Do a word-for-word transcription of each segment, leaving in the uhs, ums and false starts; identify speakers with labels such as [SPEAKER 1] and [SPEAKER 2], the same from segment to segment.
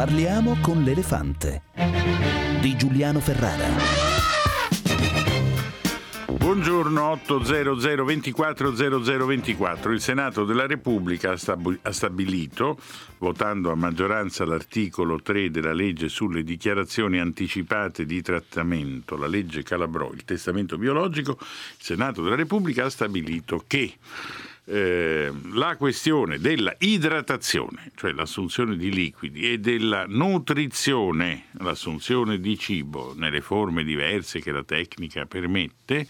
[SPEAKER 1] Parliamo con l'elefante di Giuliano Ferrara.
[SPEAKER 2] Buongiorno. otto zero zero ventiquattro zero zero ventiquattro. Il Senato della Repubblica ha, stab- ha stabilito, votando a maggioranza l'articolo tre della legge sulle dichiarazioni anticipate di trattamento, la legge Calabrò, il testamento biologico, il Senato della Repubblica ha stabilito che Eh, la questione della idratazione, cioè l'assunzione di liquidi, e della nutrizione, l'assunzione di cibo nelle forme diverse che la tecnica permette,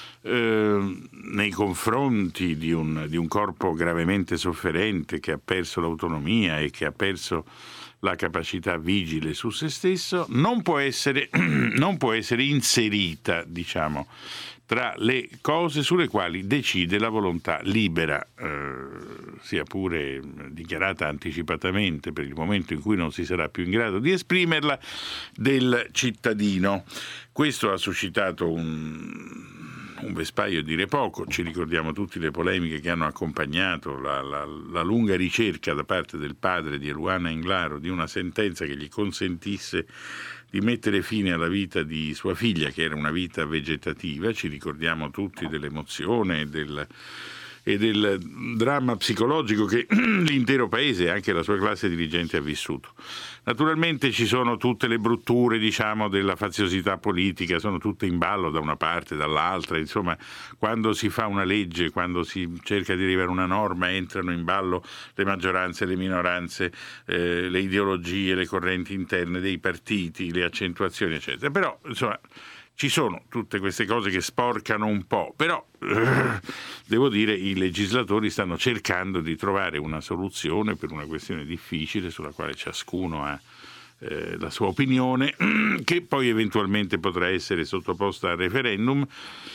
[SPEAKER 2] eh, nei confronti di un, di un corpo gravemente sofferente che ha perso l'autonomia e che ha perso la capacità vigile su se stesso, non può essere, non può essere inserita, diciamo, tra le cose sulle quali decide la volontà libera, eh, sia pure dichiarata anticipatamente per il momento in cui non si sarà più in grado di esprimerla, del cittadino. Questo ha suscitato un... un vespaio a dire poco. Ci ricordiamo tutti le polemiche che hanno accompagnato la, la, la lunga ricerca da parte del padre di Eluana Englaro di una sentenza che gli consentisse di mettere fine alla vita di sua figlia, che era una vita vegetativa. Ci ricordiamo tutti dell'emozione e del, e del dramma psicologico che l'intero paese e anche la sua classe dirigente ha vissuto. Naturalmente ci sono tutte le brutture, diciamo, della faziosità politica, sono tutte in ballo da una parte e dall'altra. Insomma, quando si fa una legge, quando si cerca di arrivare a una norma, entrano in ballo le maggioranze, le minoranze, eh, le ideologie, le correnti interne dei partiti, le accentuazioni, eccetera. Però, insomma, ci sono tutte queste cose che sporcano un po', però eh, devo dire i legislatori stanno cercando di trovare una soluzione per una questione difficile sulla quale ciascuno ha eh, la sua opinione, che poi eventualmente potrà essere sottoposta al referendum,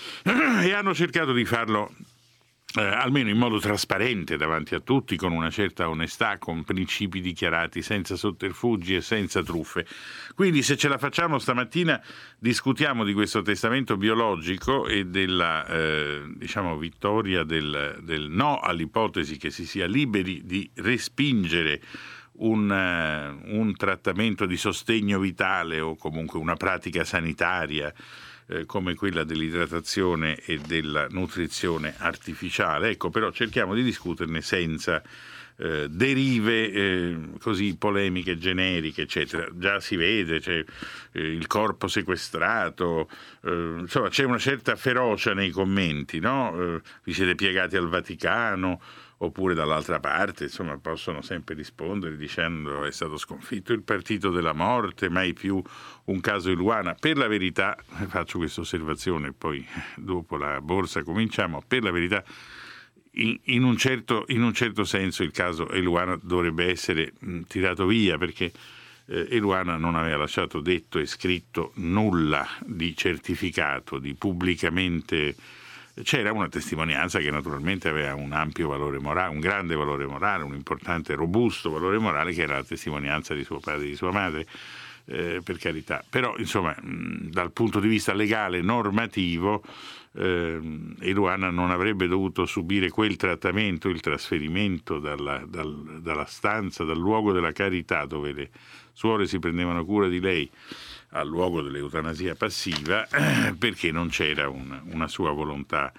[SPEAKER 2] e hanno cercato di farlo Eh, almeno in modo trasparente davanti a tutti, con una certa onestà, con principi dichiarati, senza sotterfugi e senza truffe. Quindi, se ce la facciamo stamattina, discutiamo di questo testamento biologico e della eh, diciamo vittoria del, del no all'ipotesi che si sia liberi di respingere un, uh, un trattamento di sostegno vitale o comunque una pratica sanitaria come quella dell'idratazione e della nutrizione artificiale. Ecco, però cerchiamo di discuterne senza eh, derive eh, così polemiche generiche, eccetera. Già si vede, c'è eh, il corpo sequestrato, eh, insomma c'è una certa ferocia nei commenti, no? Eh, vi siete piegati al Vaticano, oppure dall'altra parte, insomma, possono sempre rispondere dicendo è stato sconfitto il partito della morte, mai più un caso Eluana. Per la verità, faccio questa osservazione, poi dopo la borsa cominciamo, per la verità in, in, un, certo, in un certo senso il caso Eluana dovrebbe essere mh, tirato via, perché eh, Eluana non aveva lasciato detto e scritto nulla di certificato, di pubblicamente. C'era una testimonianza che naturalmente aveva un ampio valore morale, un grande valore morale, un importante, robusto valore morale, che era la testimonianza di suo padre e di sua madre, eh, per carità. Però, insomma, mh, dal punto di vista legale, normativo, eh, Eluana non avrebbe dovuto subire quel trattamento, il trasferimento dalla, dal, dalla stanza, dal luogo della carità dove le suore si prendevano cura di lei, al luogo dell'eutanasia passiva, eh, perché non c'era un, una sua volontà.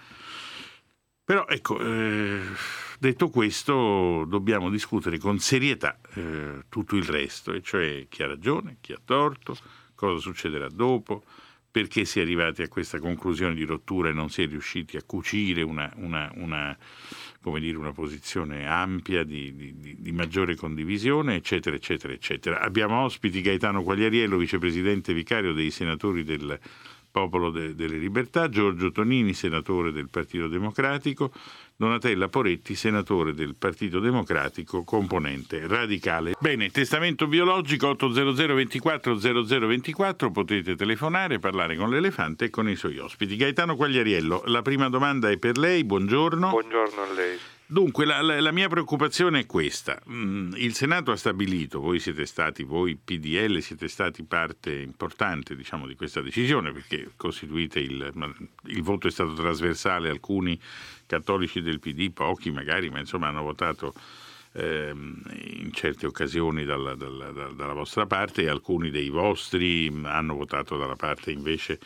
[SPEAKER 2] Però ecco, eh, detto questo, dobbiamo discutere con serietà eh, tutto il resto, e cioè chi ha ragione, chi ha torto, cosa succederà dopo, perché si è arrivati a questa conclusione di rottura e non si è riusciti a cucire una, una, una come dire, una posizione ampia di, di, di maggiore condivisione, eccetera, eccetera, eccetera. Abbiamo ospiti Gaetano Quagliariello, vicepresidente vicario dei senatori del Popolo de, delle Libertà, Giorgio Tonini, senatore del Partito Democratico, Donatella Poretti, senatore del Partito Democratico, componente radicale. Bene, testamento biologico otto zero zero ventiquattro zero zero ventiquattro, potete telefonare, parlare con l'elefante e con i suoi ospiti. Gaetano Quagliariello, la prima domanda è per lei, buongiorno.
[SPEAKER 3] Buongiorno a lei.
[SPEAKER 2] Dunque, la, la, la mia preoccupazione è questa. Mm, il Senato ha stabilito, voi siete stati, voi P D L siete stati parte importante, diciamo, di questa decisione, perché costituite il, il voto è stato trasversale, alcuni cattolici del P D, pochi magari, ma insomma hanno votato ehm, in certe occasioni dalla, dalla, dalla vostra parte, e alcuni dei vostri hanno votato dalla parte invece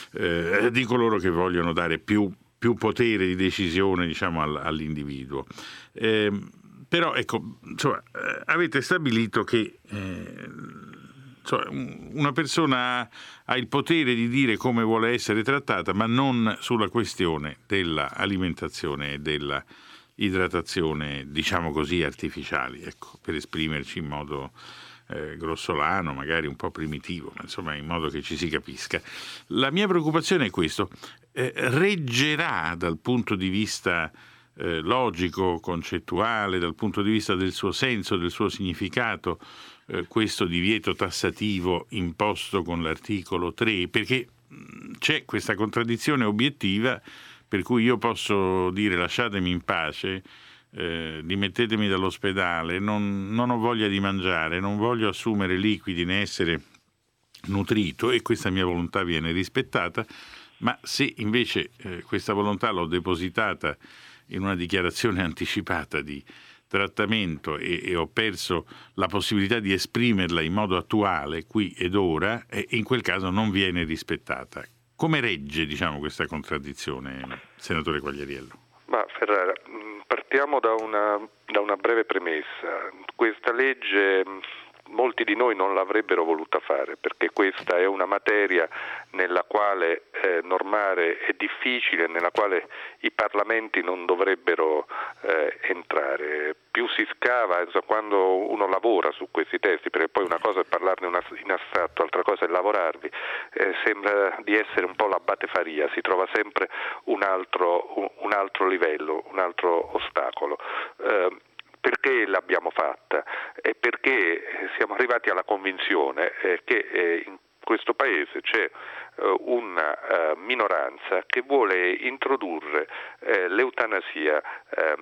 [SPEAKER 2] eh, di coloro che vogliono dare più, più potere di decisione, diciamo, all'individuo. Eh, però ecco, insomma, eh, avete stabilito che eh, insomma, una persona ha il potere di dire come vuole essere trattata, ma non sulla questione dell'alimentazione e della idratazione, diciamo così, artificiali, ecco, per esprimerci in modo eh, grossolano, magari un po' primitivo, ma insomma in modo che ci si capisca. La mia preoccupazione è questo: eh, reggerà dal punto di vista eh, logico, concettuale, dal punto di vista del suo senso, del suo significato, eh, questo divieto tassativo imposto con l'articolo tre? Perché mh, c'è questa contraddizione obiettiva per cui io posso dire lasciatemi in pace, eh, dimettetemi dall'ospedale, non, non ho voglia di mangiare, non voglio assumere liquidi né essere nutrito, e questa mia volontà viene rispettata, ma se invece eh, questa volontà l'ho depositata in una dichiarazione anticipata di trattamento e, e ho perso la possibilità di esprimerla in modo attuale, qui ed ora, e in quel caso non viene rispettata. Come regge, diciamo, questa contraddizione, senatore Quagliariello?
[SPEAKER 3] Ma Ferrara, partiamo da una, da una breve premessa. Questa legge molti di noi non l'avrebbero voluta fare, perché questa è una materia nella quale eh, normare è difficile, nella quale i parlamenti non dovrebbero eh, entrare. Più si scava, insomma, quando uno lavora su questi testi, perché poi una cosa è parlarne in astratto, altra cosa è lavorarvi, eh, sembra di essere un po' l'abbatefaria, si trova sempre un altro, un, un altro livello, un altro ostacolo. Eh, Perché l'abbiamo fatta? E perché siamo arrivati alla convinzione eh, che eh, in questo Paese c'è eh, una eh, minoranza che vuole introdurre eh, l'eutanasia eh,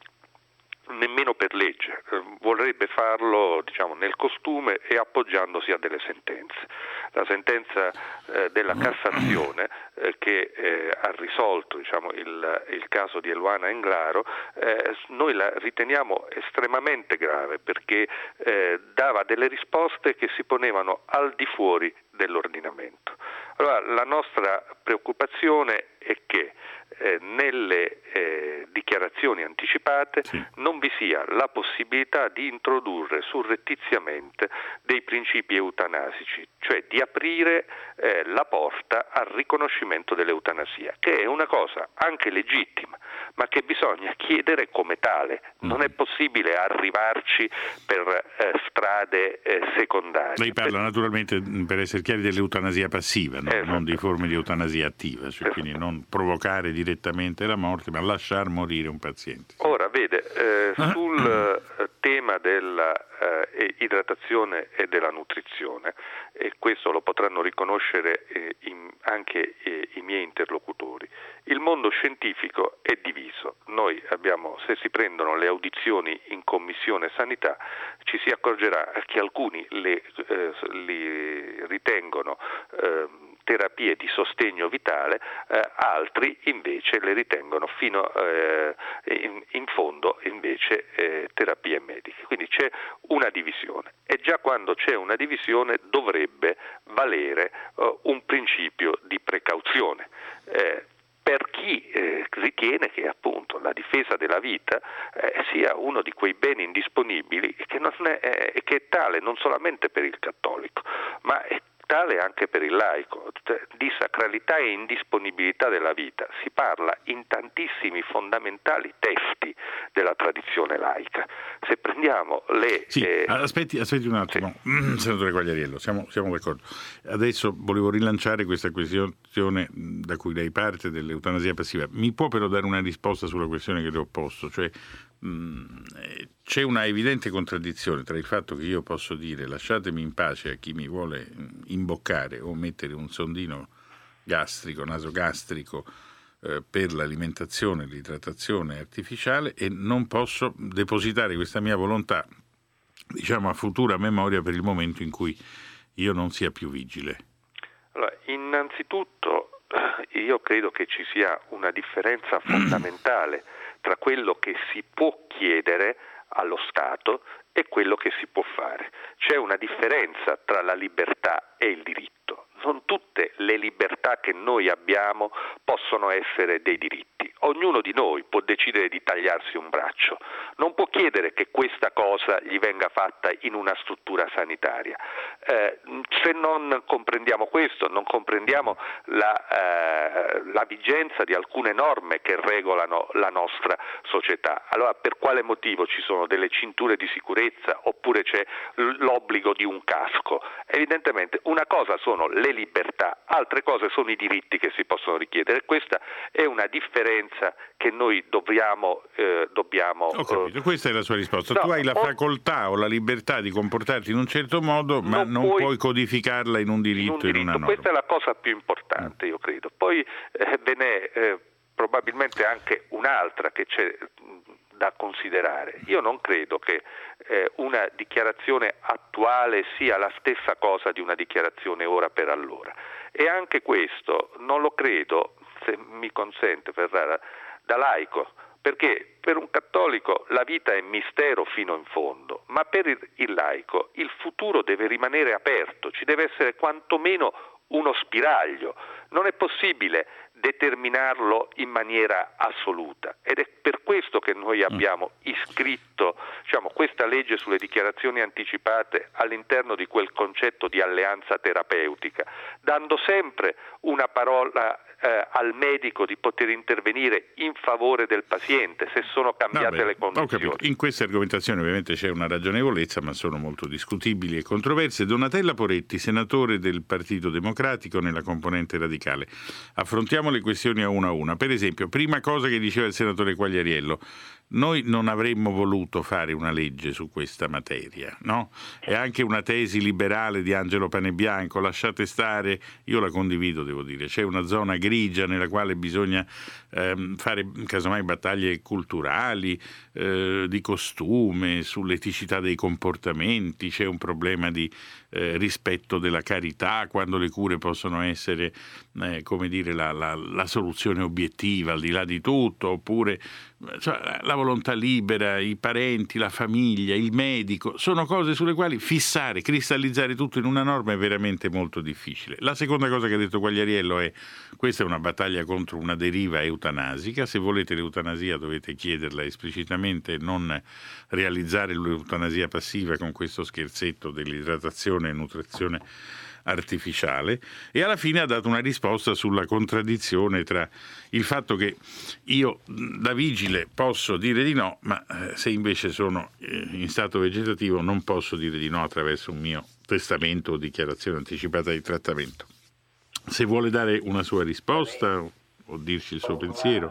[SPEAKER 3] nemmeno per legge, eh, vorrebbe farlo, diciamo, nel costume e appoggiandosi a delle sentenze. La sentenza eh, della Cassazione eh, che eh, ha risolto, diciamo, il, il caso di Eluana Englaro, eh, noi la riteniamo estremamente grave, perché eh, dava delle risposte che si ponevano al di fuori dell'ordinamento. Allora, la nostra preoccupazione è che eh, nelle eh, dichiarazioni anticipate sì. non vi sia la possibilità di introdurre surrettiziamente dei principi eutanasici, cioè di aprire eh, la porta al riconoscimento dell'eutanasia, che è una cosa anche legittima, ma che bisogna chiedere come tale. Non è possibile arrivarci per eh, strade eh, secondarie.
[SPEAKER 2] Lei parla naturalmente, per essere chiari, dell'eutanasia passiva, no?
[SPEAKER 3] Esatto.
[SPEAKER 2] Non di forme di eutanasia attiva, cioè quindi non provocare direttamente la morte, ma lasciar morire un paziente.
[SPEAKER 3] Ora, vede, eh, sul eh, tema della eh, idratazione e della nutrizione, e questo lo potranno riconoscere eh, in, anche eh, i miei interlocutori, il mondo scientifico è diviso. Noi abbiamo, se si prendono le audizioni in Commissione Sanità, ci si accorgerà che alcuni le, eh, li ritengono eh, terapie di sostegno vitale, eh, altri invece le ritengono fino eh, in, in fondo invece eh, terapie mediche. Quindi c'è una divisione, e già quando c'è una divisione dovrebbe valere eh, un principio di precauzione. Eh, per chi eh, ritiene che appunto la difesa della vita eh, sia uno di quei beni indisponibili che, non è, eh, che è tale non solamente per il cattolico, ma è tale anche per il laico. Di sacralità e indisponibilità della vita si parla in tantissimi fondamentali testi della tradizione laica. Se prendiamo le...
[SPEAKER 2] Sì,
[SPEAKER 3] eh...
[SPEAKER 2] aspetti, aspetti un attimo, sì. Senatore Quagliariello, siamo, siamo d'accordo. Adesso volevo rilanciare questa questione da cui lei parte, dell'eutanasia passiva. Mi può però dare una risposta sulla questione che le ho posto? Cioè, mh, c'è una evidente contraddizione tra il fatto che io posso dire lasciatemi in pace a chi mi vuole imboccare o mettere un sondino gastrico, nasogastrico eh, per l'alimentazione, l'idratazione artificiale, e non posso depositare questa mia volontà, diciamo, a futura memoria per il momento in cui io non sia più vigile.
[SPEAKER 3] Allora, innanzitutto io credo che ci sia una differenza fondamentale tra quello che si può chiedere allo Stato e quello che si può fare. C'è una differenza tra la libertà e il diritto. Non tutte le libertà che noi abbiamo possono essere dei diritti. Ognuno di noi può decidere di tagliarsi un braccio, non può chiedere che questa cosa gli venga fatta in una struttura sanitaria. Eh, se non comprendiamo questo, non comprendiamo la, eh, la vigenza di alcune norme che regolano la nostra società. Allora, per quale motivo ci sono delle cinture di sicurezza oppure c'è l'obbligo di un casco? Evidentemente una cosa sono le libertà, altre cose sono i diritti che si possono richiedere. Questa è una differenza che noi dobbiamo eh, dobbiamo
[SPEAKER 2] Ho capito, questa è la sua risposta.
[SPEAKER 3] No,
[SPEAKER 2] tu hai la
[SPEAKER 3] o...
[SPEAKER 2] facoltà o la libertà di comportarti in un certo modo, ma non, non puoi, puoi codificarla in un diritto, in, un diritto. in una norma.
[SPEAKER 3] Questa è la cosa più importante, io credo. Poi eh, ve n'è eh, probabilmente anche un'altra che c'è da considerare. Io non credo che eh, una dichiarazione attuale sia la stessa cosa di una dichiarazione ora per allora. E anche questo non lo credo, se mi consente Ferrara, da laico, perché per un cattolico la vita è mistero fino in fondo, ma per il, il laico il futuro deve rimanere aperto, ci deve essere quantomeno uno spiraglio, non è possibile determinarlo in maniera assoluta ed è per questo che noi abbiamo iscritto, diciamo, questa legge sulle dichiarazioni anticipate all'interno di quel concetto di alleanza terapeutica, dando sempre una parola eh, al medico di poter intervenire in favore del paziente se sono cambiate
[SPEAKER 2] Vabbè,
[SPEAKER 3] le condizioni.
[SPEAKER 2] In queste argomentazioni ovviamente c'è una ragionevolezza, ma sono molto discutibili e controverse. Donatella Poretti, senatore del Partito Democratico nella componente radicale. Affrontiamo le questioni a una a una. Per esempio, prima cosa che diceva il senatore Quagliariello, noi non avremmo voluto fare una legge su questa materia, no? È anche una tesi liberale di Angelo Panebianco, lasciate stare, io la condivido, devo dire, c'è una zona grigia nella quale bisogna ehm, fare casomai battaglie culturali, eh, di costume, sull'eticità dei comportamenti, c'è un problema di eh, rispetto della carità, quando le cure possono essere, eh, come dire, la, la, la soluzione obiettiva al di là di tutto, oppure cioè, la volontà libera, i parenti, la famiglia, il medico, sono cose sulle quali fissare, cristallizzare tutto in una norma è veramente molto difficile. La seconda cosa che ha detto Quagliariello è: questa è una battaglia contro una deriva eutanasica, se volete l'eutanasia dovete chiederla esplicitamente, non realizzare l'eutanasia passiva con questo scherzetto dell'idratazione e nutrizione artificiale. E alla fine ha dato una risposta sulla contraddizione tra il fatto che io da vigile posso dire di no, ma se invece sono in stato vegetativo non posso dire di no attraverso un mio testamento o dichiarazione anticipata di trattamento. Se vuole dare una sua risposta o dirci il suo pensiero.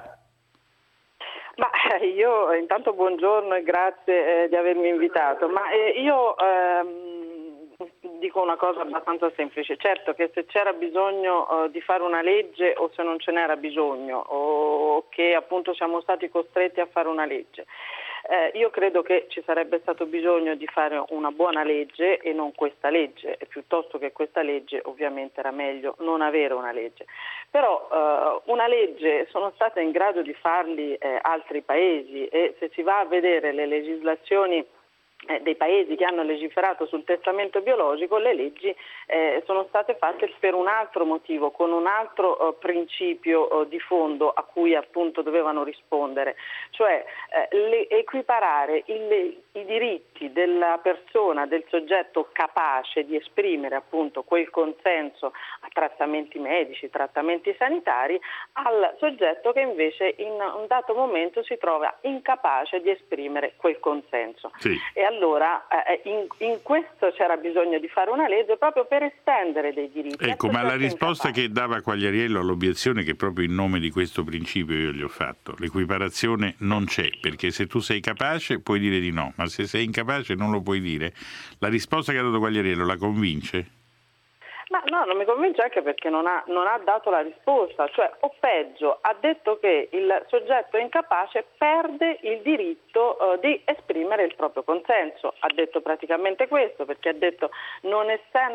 [SPEAKER 4] Ma io intanto buongiorno e grazie eh, di avermi invitato, ma eh, io ehm, dico una cosa abbastanza semplice. Certo che se c'era bisogno uh, di fare una legge o se non ce n'era bisogno o che appunto siamo stati costretti a fare una legge, eh, io credo che ci sarebbe stato bisogno di fare una buona legge e non questa legge, e piuttosto che questa legge ovviamente era meglio non avere una legge. Però uh, una legge sono state in grado di farli eh, altri paesi, e se si va a vedere le legislazioni dei paesi che hanno legiferato sul testamento biologico, le leggi eh, sono state fatte per un altro motivo, con un altro eh, principio eh, di fondo a cui appunto dovevano rispondere, cioè eh, le, equiparare il, i diritti della persona, del soggetto capace di esprimere appunto quel consenso a trattamenti medici, trattamenti sanitari, al soggetto che invece in un dato momento si trova incapace di esprimere quel consenso.
[SPEAKER 2] Sì.
[SPEAKER 4] E allora eh, in, in questo c'era bisogno di fare una legge proprio per estendere dei diritti.
[SPEAKER 2] Ecco, ma la risposta incapace. Che dava Quagliariello all'obiezione che proprio in nome di questo principio io gli ho fatto, l'equiparazione non c'è, perché se tu sei capace puoi dire di no, ma se sei incapace non lo puoi dire. La risposta che ha dato Quagliariello la convince?
[SPEAKER 4] Ma no, non mi convince, anche perché non ha, non ha dato la risposta, cioè, o peggio, ha detto che il soggetto incapace perde il diritto uh, di esprimere il proprio consenso. Ha detto praticamente questo, perché ha detto: non essendo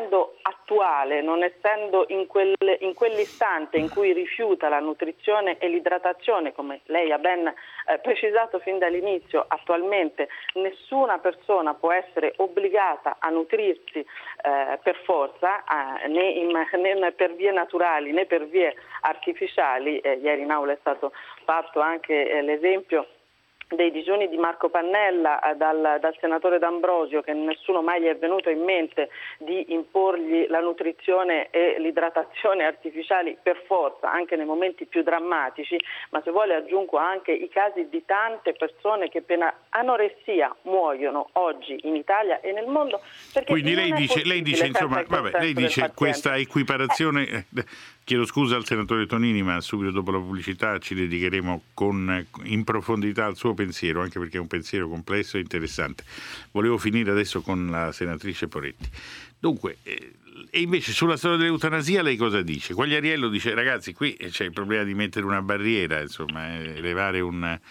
[SPEAKER 4] attuale, non essendo in, quel, in quell'istante in cui rifiuta la nutrizione e l'idratazione, come lei ha ben eh, precisato fin dall'inizio, attualmente nessuna persona può essere obbligata a nutrirsi eh, per forza, eh, né, in, né per vie naturali né per vie artificiali. Eh, ieri in aula è stato fatto anche eh, l'esempio dei digiuni di Marco Pannella eh, dal, dal senatore D'Ambrosio, che nessuno mai gli è venuto in mente di imporgli la nutrizione e l'idratazione artificiali per forza, anche nei momenti più drammatici, ma se vuole aggiungo anche i casi di tante persone che per anoressia muoiono oggi in Italia e nel mondo. Perché
[SPEAKER 2] Quindi lei dice, lei dice insomma, vabbè, lei dice questa equiparazione, eh, chiedo scusa al senatore Tonini, ma subito dopo la pubblicità ci dedicheremo con, in profondità al suo pensiero, anche perché è un pensiero complesso e interessante. Volevo finire adesso con la senatrice Poretti. Dunque, eh, e invece sulla storia dell'eutanasia lei cosa dice? Quagliariello dice, ragazzi, qui c'è il problema di mettere una barriera, insomma, elevare un...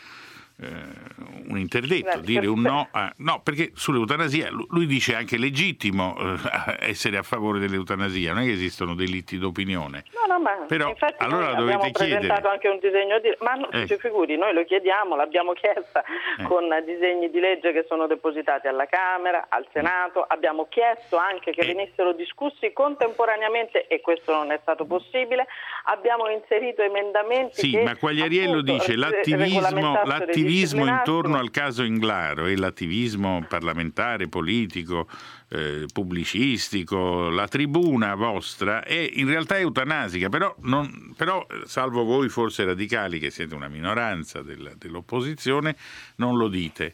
[SPEAKER 2] Uh, un interdetto, dire un no a, no, perché sull'eutanasia lui dice anche legittimo uh, essere a favore dell'eutanasia, non è che esistono delitti d'opinione.
[SPEAKER 4] No, no, ma
[SPEAKER 2] però
[SPEAKER 4] infatti
[SPEAKER 2] allora
[SPEAKER 4] noi
[SPEAKER 2] dovete
[SPEAKER 4] abbiamo
[SPEAKER 2] chiedere.
[SPEAKER 4] presentato anche un disegno di ma non
[SPEAKER 2] eh.
[SPEAKER 4] si figuri, noi lo chiediamo, l'abbiamo chiesta eh. con disegni di legge che sono depositati alla Camera, al Senato, abbiamo chiesto anche che eh. venissero discussi contemporaneamente e questo non è stato possibile, abbiamo inserito emendamenti
[SPEAKER 2] sì,
[SPEAKER 4] che
[SPEAKER 2] ma Quagliariello
[SPEAKER 4] appunto,
[SPEAKER 2] dice l'attivismo, l'attivismo intorno al caso Englaro e l'attivismo parlamentare, politico, eh, pubblicistico, la tribuna vostra è in realtà eutanasica, però, non, però salvo voi forse radicali che siete una minoranza del, dell'opposizione, non lo dite.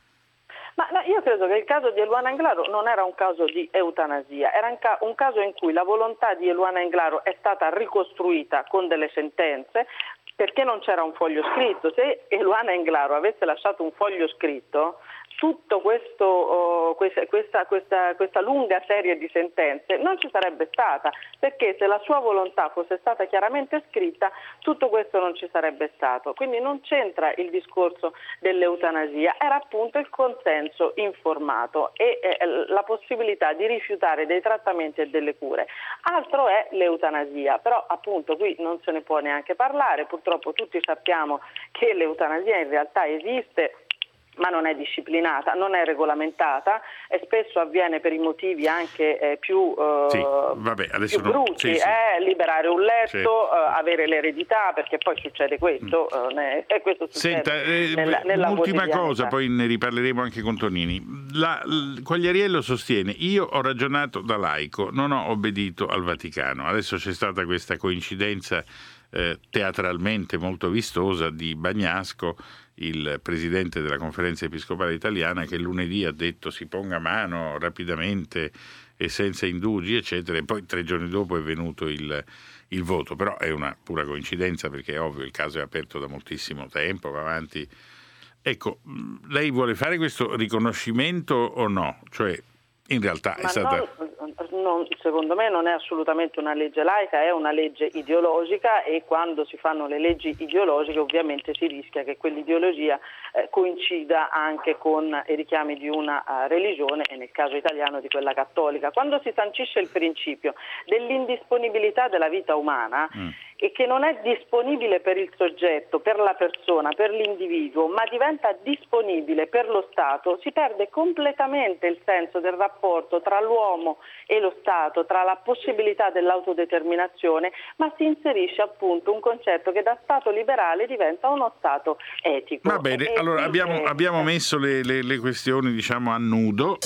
[SPEAKER 4] Ma no, io credo che il caso di Eluana Englaro non era un caso di eutanasia, era un, ca- un caso in cui la volontà di Eluana Englaro è stata ricostruita con delle sentenze, perché non c'era un foglio scritto. Se Eluana Englaro avesse lasciato un foglio scritto, tutto questo, oh, questa, questa, questa, questa lunga serie di sentenze non ci sarebbe stata, perché se la sua volontà fosse stata chiaramente scritta, tutto questo non ci sarebbe stato. Quindi non c'entra il discorso dell'eutanasia, era appunto il consenso informato e eh, la possibilità di rifiutare dei trattamenti e delle cure. Altro è l'eutanasia, però appunto qui non se ne può neanche parlare, purtroppo tutti sappiamo che l'eutanasia in realtà esiste, ma non è disciplinata, non è regolamentata e spesso avviene per i motivi anche eh, più, eh,
[SPEAKER 2] sì, vabbè, adesso
[SPEAKER 4] più brutti,
[SPEAKER 2] sì, sì.
[SPEAKER 4] Eh, liberare un letto,
[SPEAKER 2] certo.
[SPEAKER 4] eh, avere l'eredità, perché poi succede questo, mm. eh, ne, e questo succede
[SPEAKER 2] Senta, eh,
[SPEAKER 4] nella, nella
[SPEAKER 2] un'ultima cosa, poi ne riparleremo anche con Tonini. La, l, Quagliariello sostiene, io ho ragionato da laico, non ho obbedito al Vaticano. Adesso c'è stata questa coincidenza eh, teatralmente molto vistosa di Bagnasco, il presidente della Conferenza Episcopale Italiana, che lunedì ha detto si ponga mano rapidamente e senza indugi, eccetera, e poi tre giorni dopo è venuto il, il voto. Però è una pura coincidenza, perché è ovvio, il caso è aperto da moltissimo tempo, va avanti. Ecco, lei vuole fare questo riconoscimento o no? Cioè, in realtà è
[SPEAKER 4] Ma
[SPEAKER 2] stata...
[SPEAKER 4] non, non, secondo me non è assolutamente una legge laica, è una legge ideologica e quando si fanno le leggi ideologiche ovviamente si rischia che quell'ideologia eh, coincida anche con i richiami di una uh, religione e nel caso italiano di quella cattolica. Quando si sancisce il principio dell'indisponibilità della vita umana mm. e che non è disponibile per il soggetto, per la persona, per l'individuo, ma diventa disponibile per lo Stato, si perde completamente il senso del rapporto tra l'uomo e lo Stato, tra la possibilità dell'autodeterminazione, ma si inserisce appunto un concetto che da Stato liberale diventa uno Stato etico.
[SPEAKER 2] Va bene,
[SPEAKER 4] e
[SPEAKER 2] allora
[SPEAKER 4] quindi...
[SPEAKER 2] abbiamo, abbiamo messo le, le, le questioni, diciamo, a nudo.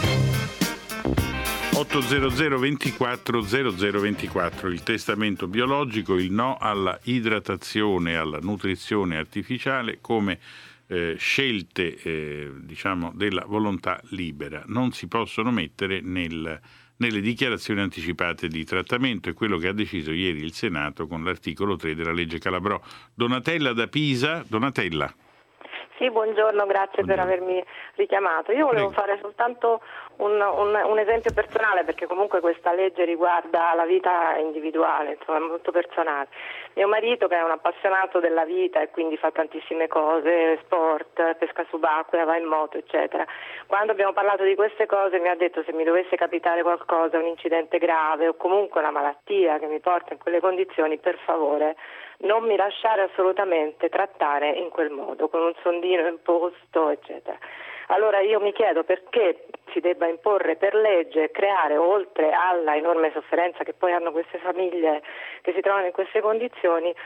[SPEAKER 2] ottocento ventiquattro zero zero ventiquattro, il testamento biologico, il no alla idratazione e alla nutrizione artificiale come eh, scelte eh, diciamo della volontà libera. Non si possono mettere nel, nelle dichiarazioni anticipate di trattamento, è quello che ha deciso ieri il Senato con l'articolo tre della legge Calabrò. Donatella da Pisa, Donatella.
[SPEAKER 5] Sì, buongiorno, grazie
[SPEAKER 2] buongiorno.
[SPEAKER 5] per avermi richiamato. Io volevo
[SPEAKER 2] Prego.
[SPEAKER 5] fare soltanto un, un, un esempio personale, perché comunque questa legge riguarda la vita individuale, insomma, è molto personale. Mio marito, che è un appassionato della vita e quindi fa tantissime cose, sport, pesca subacquea, va in moto, eccetera. Quando abbiamo parlato di queste cose mi ha detto: se mi dovesse capitare qualcosa, un incidente grave o comunque una malattia che mi porta in quelle condizioni, per favore non mi lasciare assolutamente trattare in quel modo, con un sondino imposto, eccetera. Allora io mi chiedo perché si debba imporre per legge, creare, oltre alla enorme sofferenza che poi hanno queste famiglie che si trovano in queste condizioni, eh,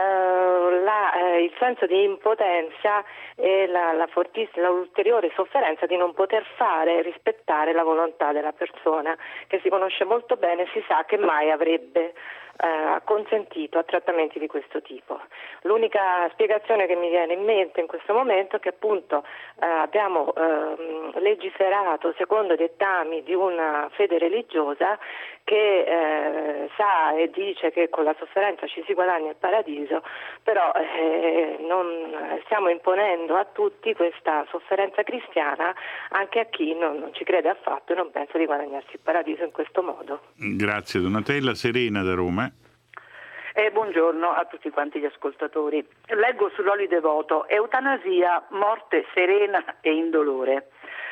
[SPEAKER 5] la, eh, il senso di impotenza e la, la fortissima, l'ulteriore sofferenza di non poter fare rispettare la volontà della persona, che si conosce molto bene, si sa che mai avrebbe ha consentito a trattamenti di questo tipo. L'unica spiegazione che mi viene in mente in questo momento è che appunto eh, abbiamo eh, legiferato secondo dettami di una fede religiosa che eh, sa e dice che con la sofferenza ci si guadagna il paradiso, però eh, non stiamo imponendo a tutti questa sofferenza cristiana, anche a chi non, non ci crede affatto e non pensa di guadagnarsi il paradiso in questo modo.
[SPEAKER 2] Grazie Donatella. Serena da Roma.
[SPEAKER 6] Eh, buongiorno a tutti quanti gli ascoltatori. Leggo sull'Oli Devoto: eutanasia, morte serena e indolore.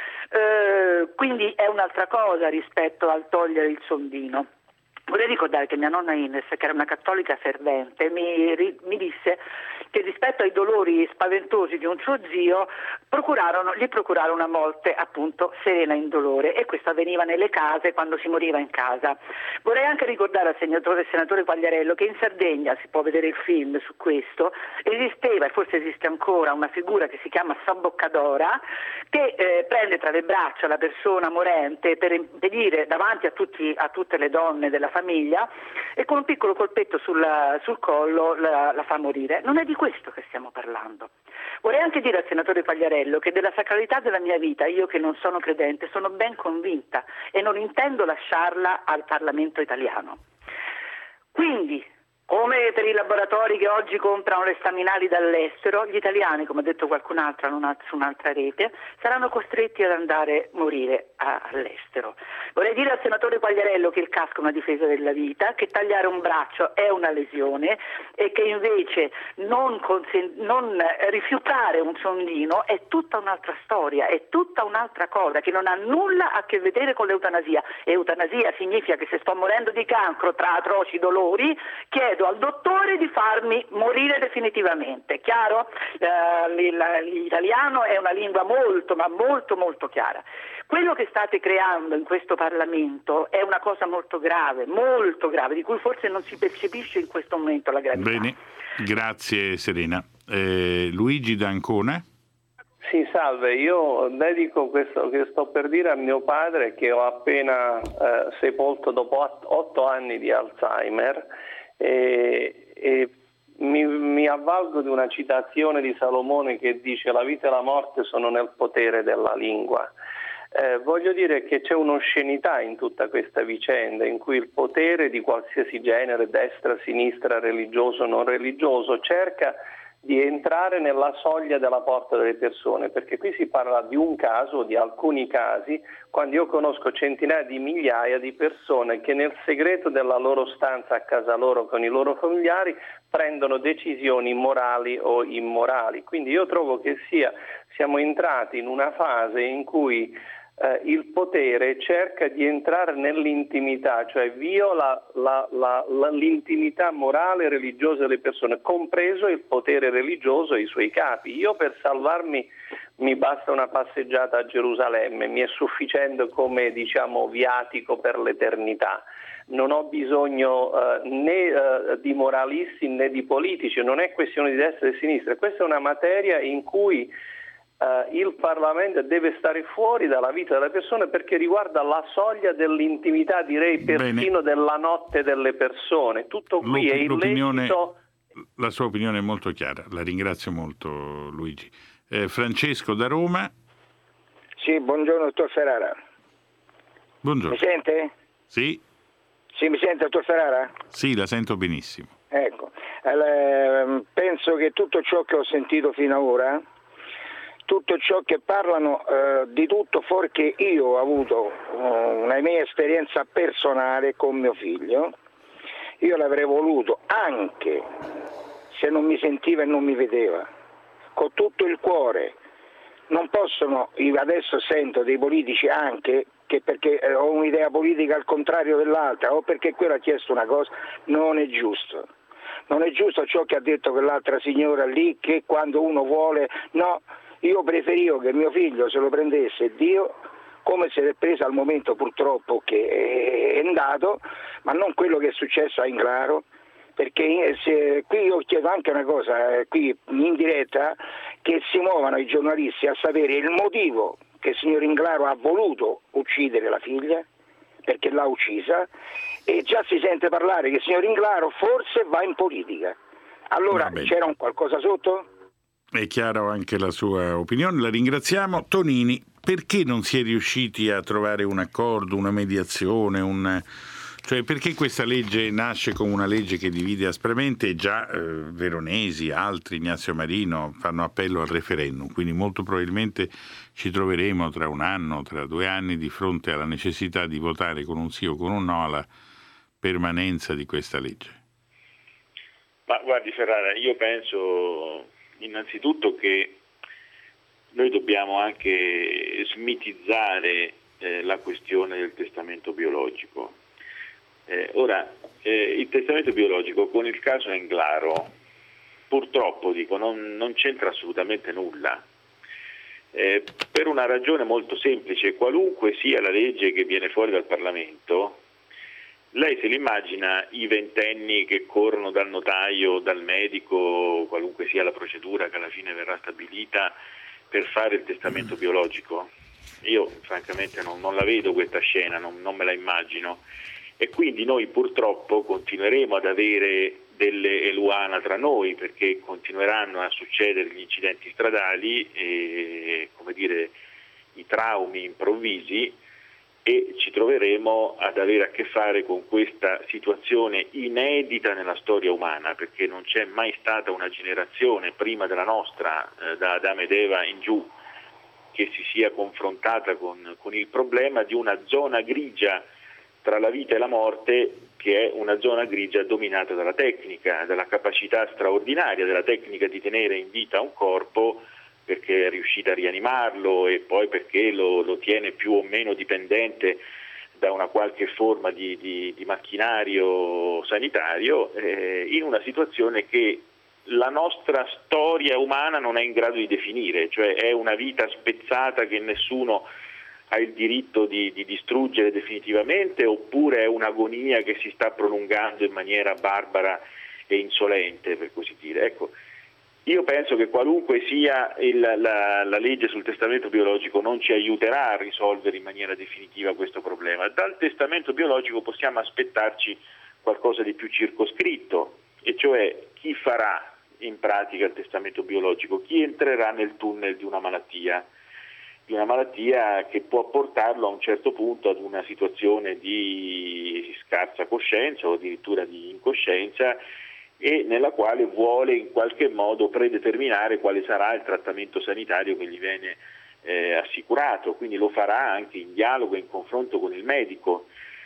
[SPEAKER 6] Eh, quindi è un'altra cosa rispetto al togliere il sondino. Vorrei ricordare che mia nonna Ines, che era una cattolica fervente, mi, mi disse che rispetto ai dolori spaventosi di un suo zio procurarono, gli procurarono una morte appunto serena e indolore, e questo avveniva nelle case, quando si moriva in casa. Vorrei anche ricordare al senatore, senatore Quagliariello che in Sardegna, si può vedere il film su questo, esisteva e forse esiste ancora una figura che si chiama Samboccadora, che eh, prende tra le braccia la persona morente per impedire davanti a, tutti, a tutte le donne della famiglia, e con un piccolo colpetto sul, sul collo la, la fa morire. Non è di questo che stiamo parlando. Vorrei anche dire al senatore Quagliariello che della sacralità della mia vita, io che non sono credente, sono ben convinta e non intendo lasciarla al Parlamento italiano. Quindi, come per i laboratori che oggi comprano le staminali dall'estero, gli italiani, come ha detto qualcun altro su un'altra rete, saranno costretti ad andare a morire a, all'estero. Vorrei dire al senatore Quagliariello che il casco è una difesa della vita, che tagliare un braccio è una lesione e che invece non, consen- non rifiutare un sondino è tutta un'altra storia, è tutta un'altra cosa che non ha nulla a che vedere con l'eutanasia. Eutanasia significa che se sto morendo di cancro tra atroci dolori, chiedo al dottore di farmi morire definitivamente. Chiaro? Eh, l'italiano è una lingua molto ma molto molto chiara. Quello che state creando in questo Parlamento è una cosa molto grave, molto grave, di cui forse non si percepisce in questo momento la gravità.
[SPEAKER 2] Bene, grazie Serena. Eh, Luigi d'Ancona.
[SPEAKER 7] Sì, salve, io dedico questo che sto per dire a mio padre, che ho appena eh, sepolto dopo otto anni di Alzheimer. E, e mi, mi avvalgo di una citazione di Salomone che dice: la vita e la morte sono nel potere della lingua. Eh, voglio dire che c'è un'oscenità in tutta questa vicenda, in cui il potere di qualsiasi genere, destra, sinistra, religioso, non religioso, cerca di entrare nella soglia della porta delle persone, perché qui si parla di un caso, di alcuni casi, quando io conosco centinaia di migliaia di persone che nel segreto della loro stanza a casa loro con i loro familiari prendono decisioni morali o immorali. Quindi io trovo che sia, siamo entrati in una fase in cui eh, il potere cerca di entrare nell'intimità, cioè viola la, la, la, l'intimità morale e religiosa delle persone, compreso il potere religioso e i suoi capi. Io per salvarmi mi basta una passeggiata a Gerusalemme, mi è sufficiente come, diciamo, viatico per l'eternità. Non ho bisogno uh, né uh, di moralisti né di politici, non è questione di destra e di sinistra, questa è una materia in cui uh, il Parlamento deve stare fuori dalla vita delle persone, perché riguarda la soglia dell'intimità, direi persino Bene. della notte delle persone. Tutto qui L'op- è illecito.
[SPEAKER 2] La sua opinione è molto chiara, la ringrazio molto Luigi. Eh, Francesco da Roma.
[SPEAKER 8] Sì, buongiorno dottor Ferrara.
[SPEAKER 2] Buongiorno.
[SPEAKER 8] Mi sente?
[SPEAKER 2] Sì.
[SPEAKER 8] Sì, mi sente dottor Ferrara?
[SPEAKER 2] Sì, la sento benissimo.
[SPEAKER 8] Ecco, allora, penso che tutto ciò che ho sentito fino ad ora tutto ciò che parlano eh, di tutto fuorché io ho avuto uh, una mia esperienza personale con mio figlio. Io l'avrei voluto anche se non mi sentiva e non mi vedeva, con tutto il cuore. Non possono, io adesso sento dei politici anche che perché eh, ho un'idea politica al contrario dell'altra o perché quello ha chiesto una cosa, non è giusto. Non è giusto ciò che ha detto quell'altra signora lì, che quando uno vuole, no, io preferivo che mio figlio se lo prendesse Dio, come se l'è presa al momento purtroppo che è andato, ma non quello che è successo a Inglaro, perché se, qui io chiedo anche una cosa, eh, qui in diretta, che si muovano i giornalisti a sapere il motivo che il signor Inglaro ha voluto uccidere la figlia, perché l'ha uccisa, e già si sente parlare che il signor Inglaro forse va in politica. Allora c'era un qualcosa sotto?
[SPEAKER 2] È chiaro anche la sua opinione, la ringraziamo. Tonini, perché non si è riusciti a trovare un accordo, una mediazione, un... cioè perché questa legge nasce come una legge che divide aspramente e già eh, Veronesi, altri, Ignazio Marino fanno appello al referendum, quindi molto probabilmente ci troveremo tra un anno, tra due anni di fronte alla necessità di votare con un sì o con un no alla permanenza di questa legge.
[SPEAKER 9] Ma guardi Ferrara, io penso innanzitutto che noi dobbiamo anche smitizzare eh, la questione del testamento biologico. Eh, ora, eh, il testamento biologico con il caso Englaro, purtroppo dico, non, non c'entra assolutamente nulla, eh, per una ragione molto semplice: qualunque sia la legge che viene fuori dal Parlamento, lei se l'immagina i ventenni che corrono dal notaio, dal medico, qualunque sia la procedura che alla fine verrà stabilita per fare il testamento biologico? Io francamente non, non la vedo questa scena, non, non me la immagino. E quindi noi purtroppo continueremo ad avere delle eluana tra noi, perché continueranno a succedere gli incidenti stradali e, come dire, i traumi improvvisi, e ci troveremo ad avere a che fare con questa situazione inedita nella storia umana, perché non c'è mai stata una generazione prima della nostra, eh, da Adamo ed Eva in giù, che si sia confrontata con, con il problema di una zona grigia tra la vita e la morte, che è una zona grigia dominata dalla tecnica, dalla capacità straordinaria della tecnica di tenere in vita un corpo, perché è riuscita a rianimarlo e poi perché lo, lo tiene più o meno dipendente da una qualche forma di, di, di macchinario sanitario, eh, in una situazione che la nostra storia umana non è in grado di definire, cioè è una vita spezzata che nessuno ha il diritto di, di distruggere definitivamente, oppure è un'agonia che si sta prolungando in maniera barbara e insolente, per così dire. Ecco, io penso che qualunque sia il, la, la legge sul testamento biologico non ci aiuterà a risolvere in maniera definitiva questo problema. Dal testamento biologico possiamo aspettarci qualcosa di più circoscritto, e cioè chi farà in pratica il testamento biologico, chi entrerà nel tunnel di una malattia, di una malattia che può portarlo a un certo punto ad una situazione di scarsa coscienza o addirittura di incoscienza, e nella quale vuole in qualche modo predeterminare quale sarà il trattamento sanitario che gli viene eh, assicurato, quindi lo farà anche in dialogo e in confronto con il medico.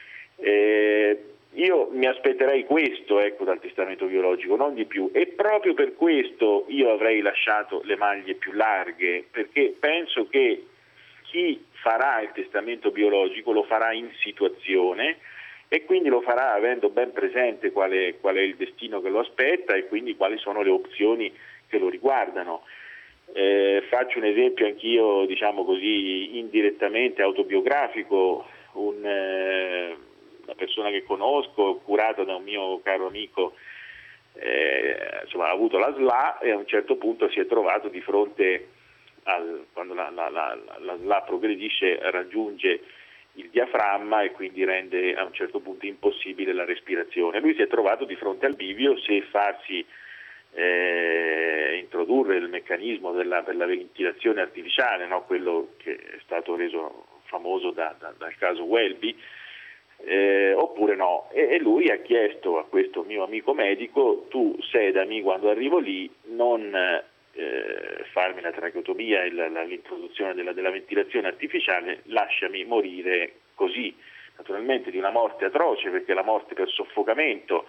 [SPEAKER 9] Eh, io mi aspetterei questo, ecco, dal testamento biologico, non di più, e proprio per questo io avrei lasciato le maglie più larghe, perché penso che chi farà il testamento biologico lo farà in situazione, e quindi lo farà avendo ben presente qual è, qual è il destino che lo aspetta e quindi quali sono le opzioni che lo riguardano. Eh, faccio un esempio anch'io, diciamo così, indirettamente autobiografico. Un, eh, una persona che conosco, curata da un mio caro amico, eh, insomma, ha avuto la S L A e a un certo punto si è trovato di fronte al, quando la, la, la, la S L A progredisce, raggiunge il diaframma e quindi rende a un certo punto impossibile la respirazione. Lui si è trovato di fronte al bivio se farsi eh, introdurre il meccanismo della, per la ventilazione artificiale, no? Quello che è stato reso famoso da, da, dal caso Welby, eh, oppure no. E, e lui ha chiesto a questo mio amico medico: tu sedami quando arrivo lì, non eh, farmi la tracheotomia e la, la, l'introduzione della, della ventilazione artificiale, lasciami morire così, naturalmente di una morte atroce, perché la morte per soffocamento,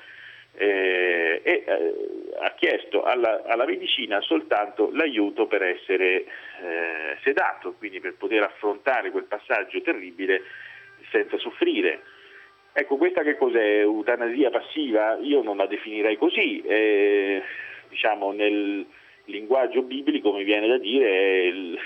[SPEAKER 9] eh, e eh, ha chiesto alla, alla medicina soltanto l'aiuto per essere eh, sedato, quindi per poter affrontare quel passaggio terribile senza soffrire. Ecco, questa che cos'è? Eutanasia passiva? Io non la definirei così, eh, diciamo nel linguaggio biblico mi viene da dire è il,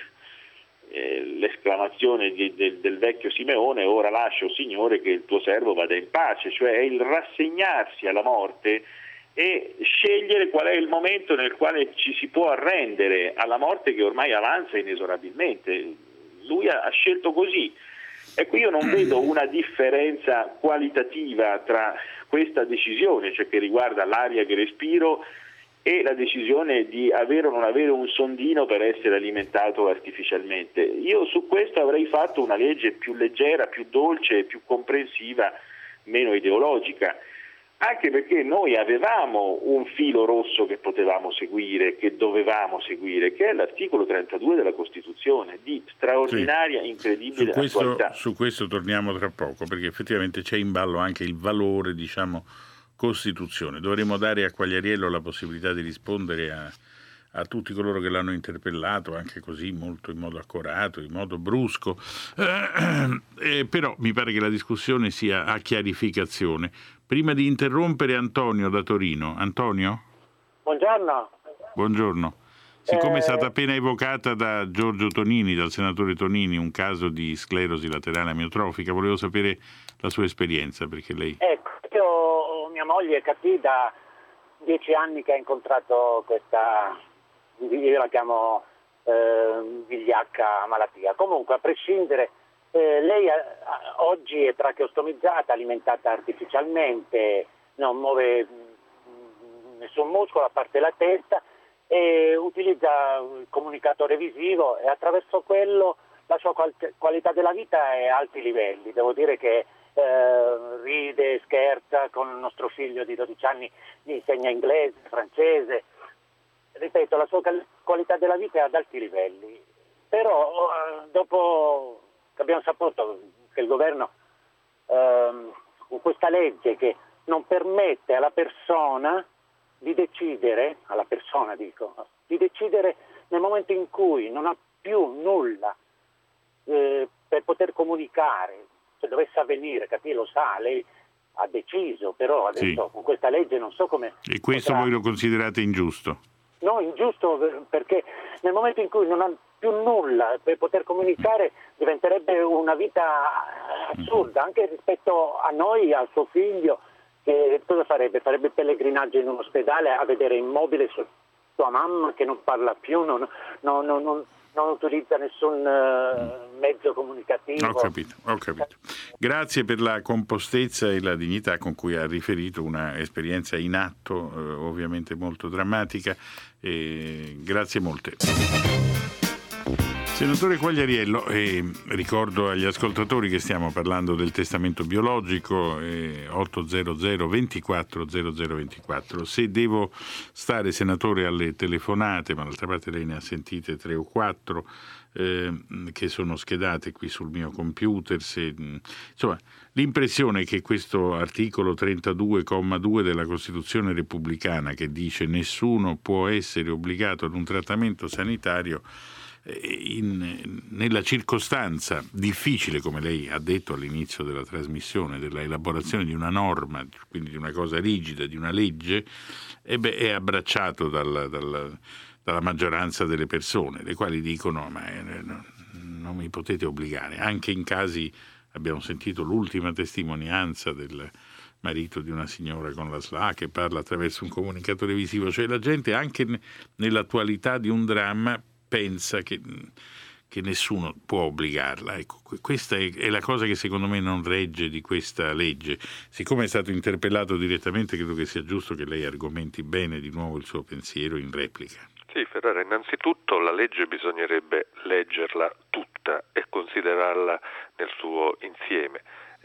[SPEAKER 9] è l'esclamazione di, del, del vecchio Simeone: ora lascia, o Signore, che il tuo servo vada in pace, cioè è il rassegnarsi alla morte e scegliere qual è il momento nel quale ci si può arrendere alla morte che ormai avanza inesorabilmente. Lui ha, ha scelto così. Ecco, io non vedo una differenza qualitativa tra questa decisione, cioè che riguarda l'aria che respiro, e la decisione di avere o non avere un sondino per essere alimentato artificialmente. Io su questo avrei fatto una legge più leggera, più dolce, più comprensiva, meno ideologica. Anche perché noi avevamo un filo rosso che potevamo seguire, che dovevamo seguire, che è l'articolo trentadue della Costituzione, di straordinaria, sì, incredibile
[SPEAKER 2] su questo,
[SPEAKER 9] attualità.
[SPEAKER 2] Su questo torniamo tra poco, perché effettivamente c'è in ballo anche il valore, diciamo, Costituzione. Dovremmo dare a Quagliariello la possibilità di rispondere a, a tutti coloro che l'hanno interpellato, anche così molto in modo accorato, in modo brusco, eh, eh, però mi pare che la discussione sia a chiarificazione. Prima di interrompere Antonio da Torino. Antonio?
[SPEAKER 10] Buongiorno.
[SPEAKER 2] Buongiorno. Siccome
[SPEAKER 10] eh...
[SPEAKER 2] è stata appena evocata da Giorgio Tonini, dal senatore Tonini, un caso di sclerosi laterale amiotrofica, volevo sapere la sua esperienza, perché lei...
[SPEAKER 10] Ecco, io, mia moglie è Catì, da dieci anni che ha incontrato questa, io la chiamo eh, vigliacca malattia. Comunque, a prescindere, eh, lei ha, oggi è tracheostomizzata, alimentata artificialmente, non muove mh, nessun muscolo a parte la testa, e utilizza il comunicatore visivo, e attraverso quello la sua qual- qualità della vita è a alti livelli. Devo dire che eh, ride, scherza con il nostro figlio di dodici anni, gli insegna inglese, francese. Ripeto, la sua cal- qualità della vita è ad alti livelli. Però eh, dopo che abbiamo saputo che il governo eh, con questa legge che non permette alla persona di decidere, alla persona dico, di decidere nel momento in cui non ha più nulla eh, per poter comunicare, se dovesse avvenire, Catì lo sa, lei ha deciso, però adesso sì, con questa legge non so come...
[SPEAKER 2] E questo potrà... voi lo considerate ingiusto?
[SPEAKER 10] No, ingiusto perché nel momento in cui non ha più nulla per poter comunicare diventerebbe una vita assurda, anche rispetto a noi, al suo figlio. Che cosa farebbe? Farebbe il pellegrinaggio in un ospedale a vedere immobile su, sua mamma che non parla più, non, non, non, non, non utilizza nessun uh, mezzo comunicativo.
[SPEAKER 2] Ho capito, ho capito. Grazie per la compostezza e la dignità con cui ha riferito una esperienza in atto, eh, ovviamente molto drammatica. E grazie molte. Senatore Quagliariello, eh, ricordo agli ascoltatori che stiamo parlando del testamento biologico, eh, ottocento ventiquattro zero zero ventiquattro. Se devo stare, senatore, alle telefonate, ma d'altra parte lei ne ha sentite tre o quattro eh, che sono schedate qui sul mio computer, se, insomma, l'impressione è che questo articolo trentadue comma due della Costituzione repubblicana, che dice nessuno può essere obbligato ad un trattamento sanitario, In, nella circostanza difficile, come lei ha detto all'inizio della trasmissione, della elaborazione di una norma, quindi di una cosa rigida, di una legge, e beh, è abbracciato dal, dal, dalla maggioranza delle persone, le quali dicono ma eh, no, non mi potete obbligare. Anche in casi, abbiamo sentito l'ultima testimonianza del marito di una signora con la S L A che parla attraverso un comunicatore visivo, cioè la gente anche nell'attualità di un dramma pensa che, che nessuno può obbligarla. Ecco, questa è, è la cosa che secondo me non regge di questa legge. Siccome è stato interpellato direttamente, credo che sia giusto che lei argomenti bene di nuovo il suo pensiero in replica.
[SPEAKER 3] Sì, Ferrara, innanzitutto la legge bisognerebbe leggerla tutta e considerarla nel suo insieme.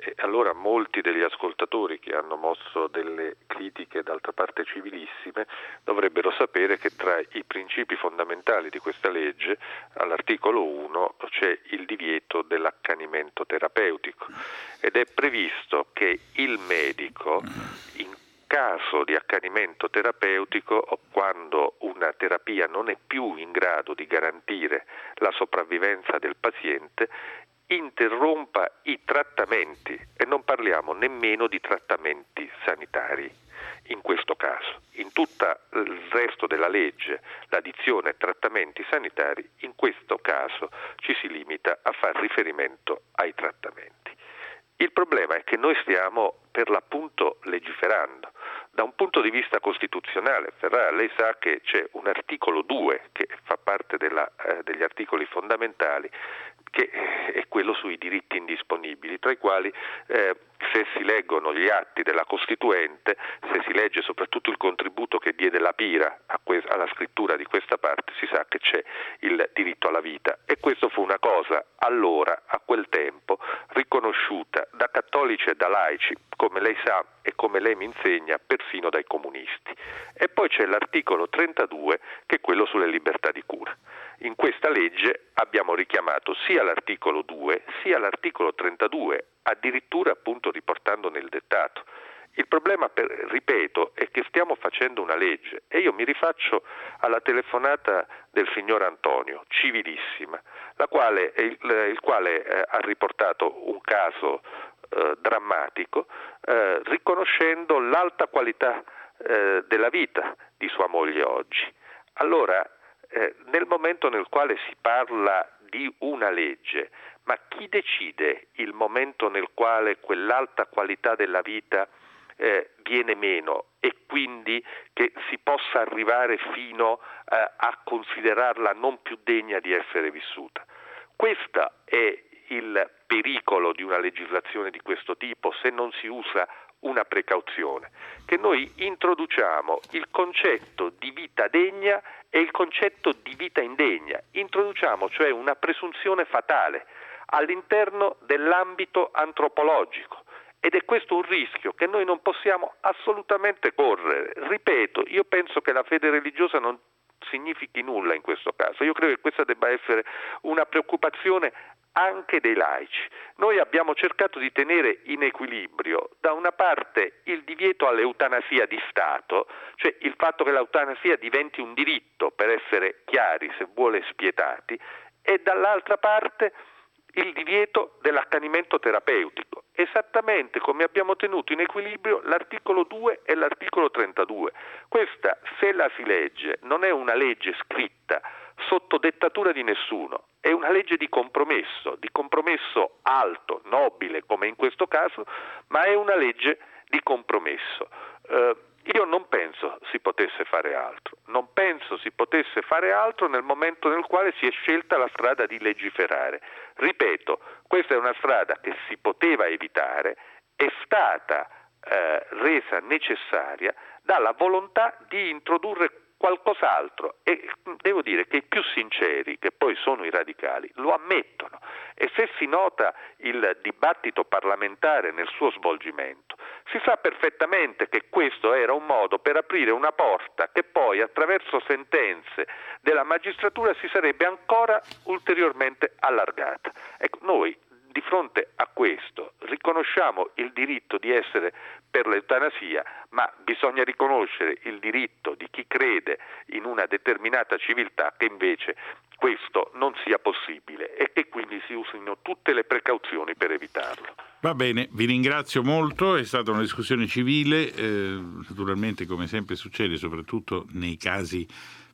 [SPEAKER 3] E allora molti degli ascoltatori che hanno mosso delle critiche d'altra parte civilissime dovrebbero sapere che tra i principi fondamentali di questa legge all'articolo uno c'è il divieto dell'accanimento terapeutico ed è previsto che il medico in caso di accanimento terapeutico o quando una terapia non è più in grado di garantire la sopravvivenza del paziente interrompa i trattamenti e non parliamo nemmeno di trattamenti sanitari in questo caso. In tutto il resto della legge la dizione trattamenti sanitari, in questo caso ci si limita a far riferimento ai trattamenti. Il problema è che noi stiamo per l'appunto legiferando. Da un punto di vista costituzionale, Ferrara, lei sa che c'è un articolo due che fa parte della, eh, degli articoli fondamentali, che è quello sui diritti indisponibili, tra i quali eh, se si leggono gli atti della Costituente, se si legge soprattutto il contributo che diede la Pira a que- alla scrittura di questa parte, si sa che c'è il diritto alla vita e questo fu una cosa allora, a quel tempo, riconosciuta da cattolici e da laici, come lei sa e come lei mi insegna, persino dai comunisti. E poi c'è l'articolo trentadue che è quello sulle libertà di cura. In questa legge abbiamo richiamato sia l'articolo due sia l'articolo trentadue, addirittura appunto riportando nel dettato. Il problema, per, ripeto, è che stiamo facendo una legge e io mi rifaccio alla telefonata del signor Antonio, civilissima, la quale, il, il quale eh, ha riportato un caso eh, drammatico eh, riconoscendo l'alta qualità eh, della vita di sua moglie oggi. Allora, eh, nel momento nel quale si parla di una legge, ma chi decide il momento nel quale quell'alta qualità della vita eh, viene meno e quindi che si possa arrivare fino eh, a considerarla non più degna di essere vissuta? Questo è il pericolo di una legislazione di questo tipo se non si usa una precauzione, che noi introduciamo il concetto di vita degna e il concetto di vita indegna, introduciamo cioè una presunzione fatale all'interno dell'ambito antropologico ed è questo un rischio che noi non possiamo assolutamente correre. Ripeto, io penso che la fede religiosa non significhi nulla in questo caso, io credo che questa debba essere una preoccupazione anche dei laici. Noi abbiamo cercato di tenere in equilibrio da una parte il divieto all'eutanasia di Stato, cioè il fatto che l'eutanasia diventi un diritto per essere chiari, se vuole spietati, e dall'altra parte il divieto dell'accanimento terapeutico, esattamente come abbiamo tenuto in equilibrio l'articolo due e l'articolo trentadue. Questa, se la si legge, non è una legge scritta sotto dettatura di nessuno, è una legge di compromesso, di compromesso alto, nobile come in questo caso, ma è una legge di compromesso. Eh, io non penso si potesse fare altro, non penso si potesse fare altro nel momento nel quale si è scelta la strada di legiferare. Ripeto, questa è una strada che si poteva evitare, è stata eh, resa necessaria dalla volontà di introdurre qualcos'altro e devo dire che i più sinceri, che poi sono i radicali, lo ammettono e se si nota il dibattito parlamentare nel suo svolgimento si sa perfettamente che questo era un modo per aprire una porta che poi attraverso sentenze della magistratura si sarebbe ancora ulteriormente allargata. Ecco, noi di fronte a questo riconosciamo il diritto di essere per l'eutanasia, ma bisogna riconoscere il diritto di chi crede in una determinata civiltà che invece questo non sia possibile e che quindi si usino tutte le precauzioni per evitarlo.
[SPEAKER 2] Va bene, vi ringrazio molto, è stata una discussione civile, eh, naturalmente come sempre succede soprattutto nei casi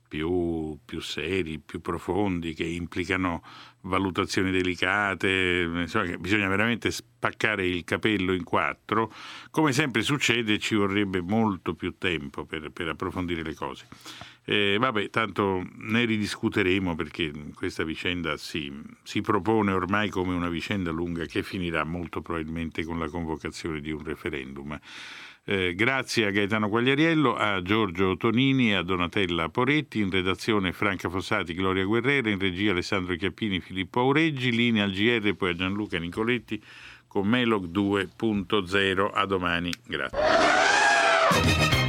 [SPEAKER 2] più, più seri, più profondi, che implicano valutazioni delicate, insomma, che bisogna veramente spaccare il capello in quattro. Come sempre succede, ci vorrebbe molto più tempo per, per approfondire le cose. Eh, vabbè, tanto ne ridiscuteremo perché questa vicenda si, si propone ormai come una vicenda lunga che finirà molto probabilmente con la convocazione di un referendum. Eh, grazie a Gaetano Quagliariello, a Giorgio Tonini e a Donatella Poretti, in redazione Franca Fossati, Gloria Guerrera, in regia Alessandro Chiappini, Filippo Aureggi, linea al G R e poi a Gianluca Nicoletti con Melog due punto zero. A domani, grazie.